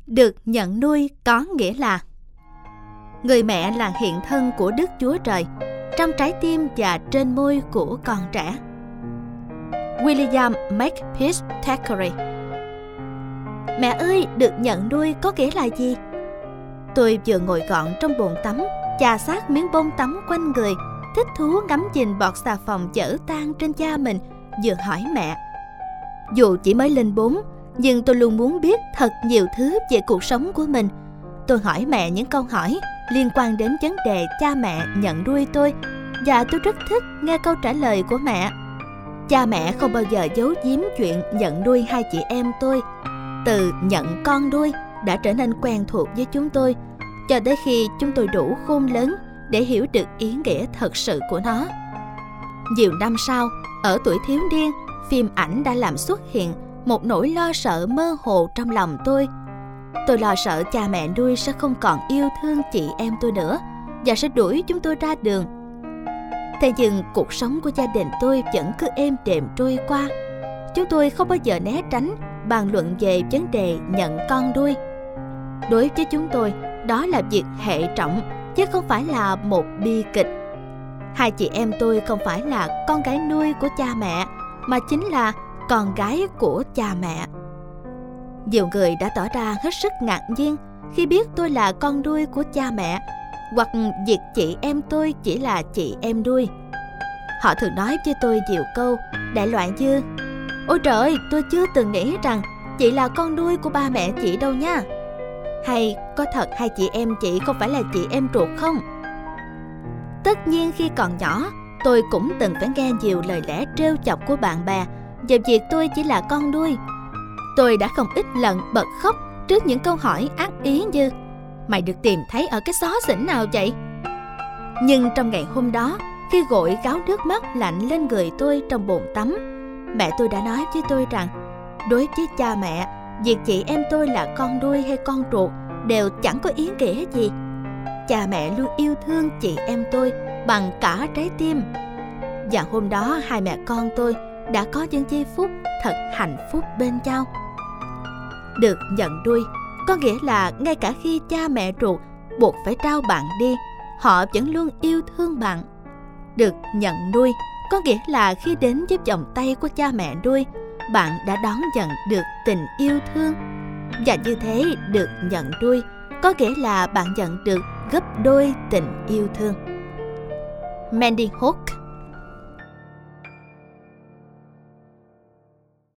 Được nhận nuôi có nghĩa là người mẹ là hiện thân của Đức Chúa Trời trong trái tim và trên môi của con trẻ. William Makepeace Thackeray. Mẹ ơi, được nhận nuôi có nghĩa là gì? Tôi vừa ngồi gọn trong bồn tắm, chà sát miếng bông tắm quanh người, thích thú ngắm nhìn bọt xà phòng dở tan trên da mình, vừa hỏi mẹ. Dù chỉ mới lên 4, nhưng tôi luôn muốn biết thật nhiều thứ về cuộc sống của mình. Tôi hỏi mẹ những câu hỏi liên quan đến vấn đề cha mẹ nhận nuôi tôi, và tôi rất thích nghe câu trả lời của mẹ. Cha mẹ không bao giờ giấu giếm chuyện nhận nuôi hai chị em tôi. Từ nhận con nuôi đã trở nên quen thuộc với chúng tôi, cho tới khi chúng tôi đủ khôn lớn để hiểu được ý nghĩa thật sự của nó. Nhiều năm sau, ở tuổi thiếu niên, phim ảnh đã làm xuất hiện một nỗi lo sợ mơ hồ trong lòng tôi. Tôi lo sợ cha mẹ nuôi sẽ không còn yêu thương chị em tôi nữa và sẽ đuổi chúng tôi ra đường. Thế nhưng cuộc sống của gia đình tôi vẫn cứ êm đềm trôi qua. Chúng tôi không bao giờ né tránh bàn luận về vấn đề nhận con nuôi. Đối với chúng tôi, đó là việc hệ trọng, chứ không phải là một bi kịch. Hai chị em tôi không phải là con gái nuôi của cha mẹ, mà chính là con gái của cha mẹ. Nhiều người đã tỏ ra hết sức ngạc nhiên khi biết tôi là con nuôi của cha mẹ, hoặc việc chị em tôi chỉ là chị em nuôi. Họ thường nói với tôi nhiều câu đại loại như: ôi trời ơi, tôi chưa từng nghĩ rằng chị là con nuôi của ba mẹ chị đâu nha. Hay có thật hai chị em chị không phải là chị em ruột không? Tất nhiên khi còn nhỏ, tôi cũng từng phải nghe nhiều lời lẽ trêu chọc của bạn bè về việc tôi chỉ là con nuôi. Tôi đã không ít lần bật khóc trước những câu hỏi ác ý như: mày được tìm thấy ở cái xó xỉnh nào vậy? Nhưng trong ngày hôm đó, khi gội gáo nước mắt lạnh lên người tôi trong bồn tắm, mẹ tôi đã nói với tôi rằng đối với cha mẹ, việc chị em tôi là con nuôi hay con ruột đều chẳng có ý nghĩa gì. Cha mẹ luôn yêu thương chị em tôi bằng cả trái tim. Và hôm đó hai mẹ con tôi đã có những giây phút thật hạnh phúc bên nhau. Được nhận nuôi có nghĩa là ngay cả khi cha mẹ ruột buộc phải trao bạn đi, họ vẫn luôn yêu thương bạn. Được nhận nuôi có nghĩa là khi đến với vòng tay của cha mẹ nuôi, bạn đã đón nhận được tình yêu thương. Và như thế, được nhận nuôi có nghĩa là bạn nhận được gấp đôi tình yêu thương. Mandy Hooker.